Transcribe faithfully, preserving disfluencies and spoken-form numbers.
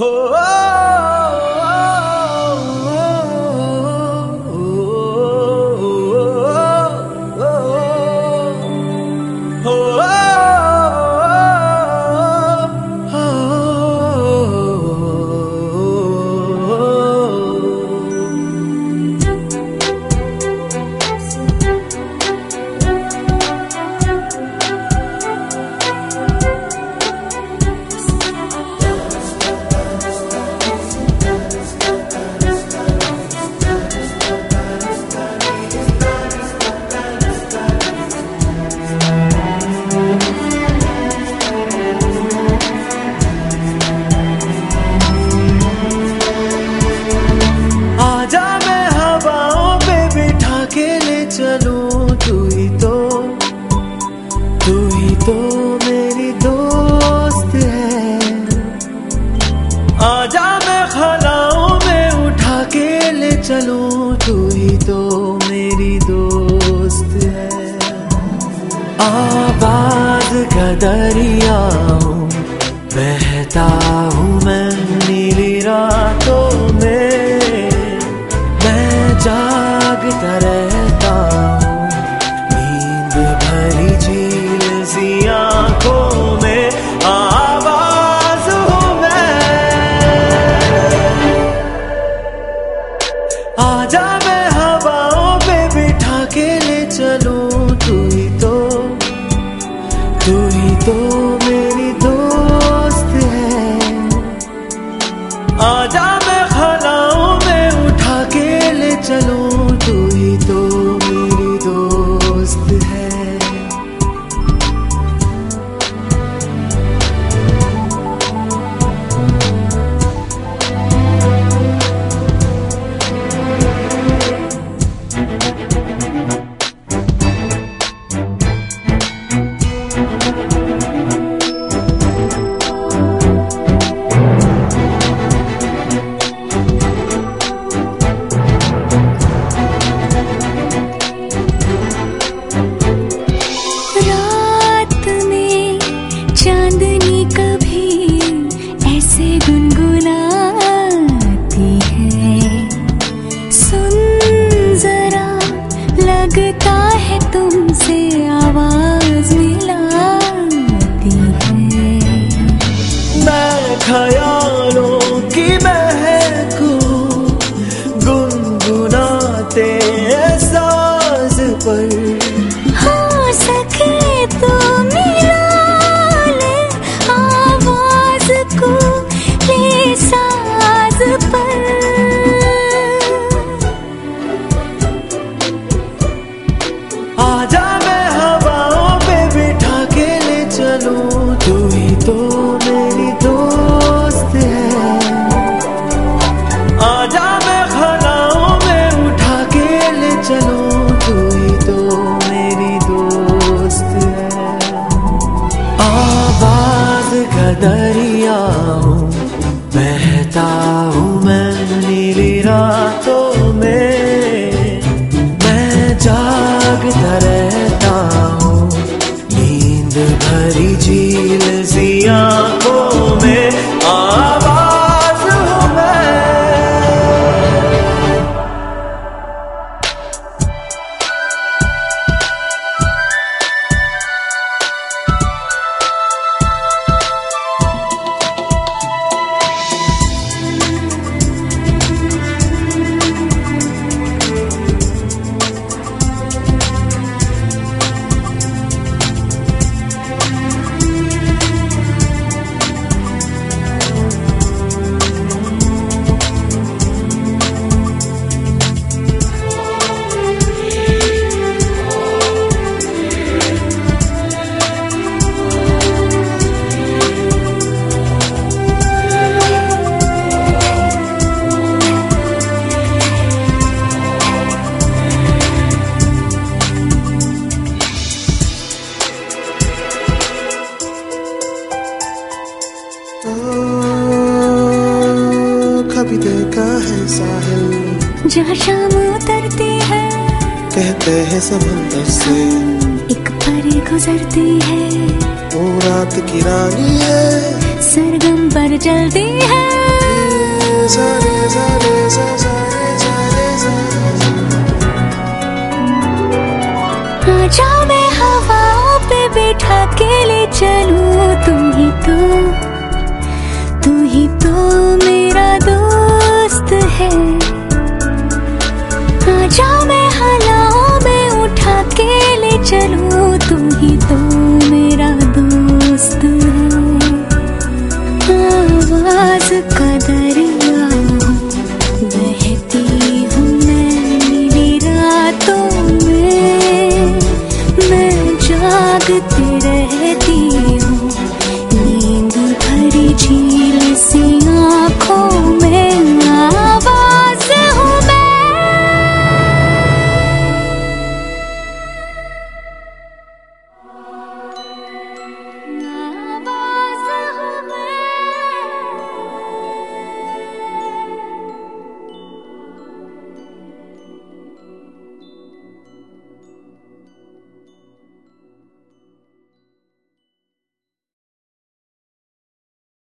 हो चलूं, तू ही तो तू ही तो मेरी दोस्त है। आजा मैं खलाओं में उठा के ले चलूं, तू ही तो मेरी दोस्त है। आवाज का दरिया हूँ, बहता हूँ मैं नीली रातों में, मैं जागता रहता हूँ नींद भरी झील सी आँखों में। आवाज हूँ मैं, आजा मैं हवाओं पे बिठा के ले चलूं, तू ही तो तू ही तो मेरी दोस्त है। आजा मैं खलाओं में उठा के ले चलूं, तू ही तो मेरी दोस्त है। लगता है तुमसे आवाज मिलाती है। मैं ख्यालों की महकूं गुनगुनाते साज पर, हो सके तो मिला ले आवाज को ले साज पर। आजा मैं हवाओं पे बिठा के ले चलूं, तू ही तो मेरी दोस्त है। आजा मैं खलाओं में उठा के ले चलूं, तू ही तो मेरी दोस्त है। आवाज का दरिया हूँ, बहता हूँ मैं नीली रातों में, जागता रहता हूँ नींद भरी झील सी आँखों में। आवाज हूँ मैं, कभी देखा है साहिल जहाँ शाम उतरती है, कहते हैं समंदर से एक परी गुजरती है। वो रात की रानी है, सरगम पर चलती है।